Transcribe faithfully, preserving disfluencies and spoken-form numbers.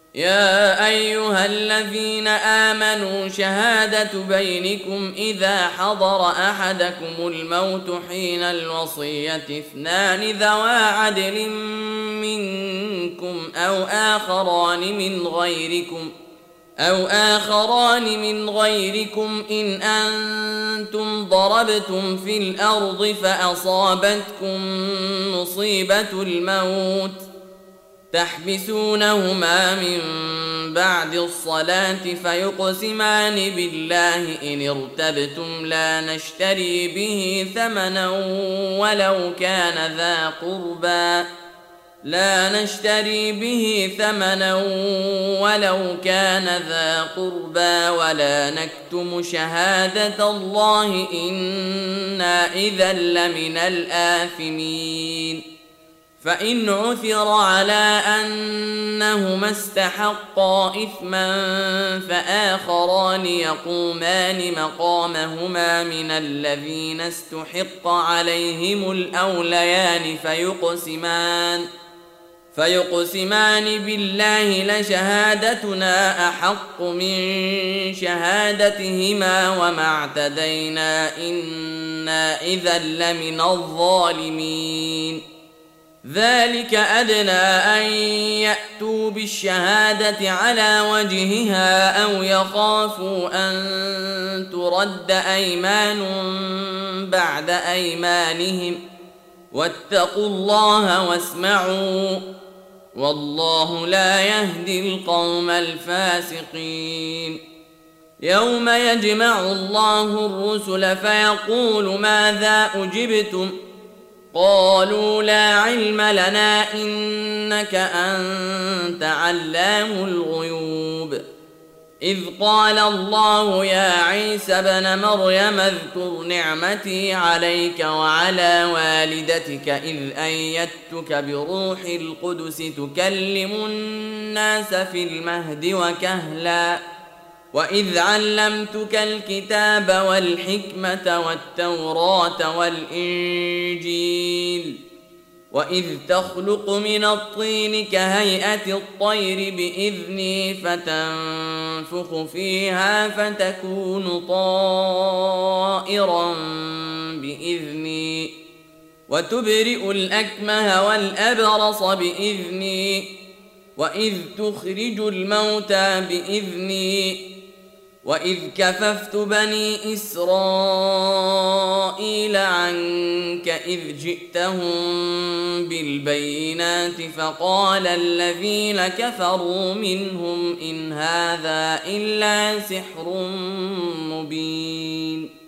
يا أيها الذين آمنوا شهادة بينكم إذا حضر أحدكم الموت حين الوصية اثنان ذوى عدل منكم أو آخران من غيركم أو آخران من غيركم إن أنتم ضربتم في الأرض فأصابتكم مصيبة الموت تحبسونهما من بعد الصلاة فيقسمان بالله إن ارتبتم لا نشتري به ثمنا ولو كان ذا قربى لا نشتري به ثمنا ولو كان ذا قربى ولا نكتم شهادة الله إنا إذا لمن الآثمين فإن عثر على أنهما استحقا إثما فآخران يقومان مقامهما من الذين استحق عليهم الأوليان فيقسمان فيقسمان بالله لشهادتنا أحق من شهادتهما وما اعتدينا إنا إذا لمن الظالمين ذلك أدنى أن يأتوا بالشهادة على وجهها أو يخافوا أن ترد أيمان بعد أيمانهم واتقوا الله واسمعوا والله لا يهدي القوم الفاسقين يوم يجمع الله الرسل فيقول ماذا أجبتم قالوا لا علم لنا إنك أنت علام الغيوب إذ قال الله يا عيسى ابن مريم اذكر نعمتي عليك وعلى والدتك إذ أيدتك بروح القدس تكلم الناس في المهد وكهلا وإذ علمتك الكتاب والحكمة والتوراة والإنجيل وإذ تخلق من الطين كهيئة الطير بإذني فتنفخ فيها فتكون طائرا بإذني وتبرئ الأكمه والأبرص بإذني وإذ تخرج الموتى بإذني وإذ كففت بني إسرائيل عنك إذ جئتهم بالبينات فقال الذين كفروا منهم إن هذا إلا سحر مبين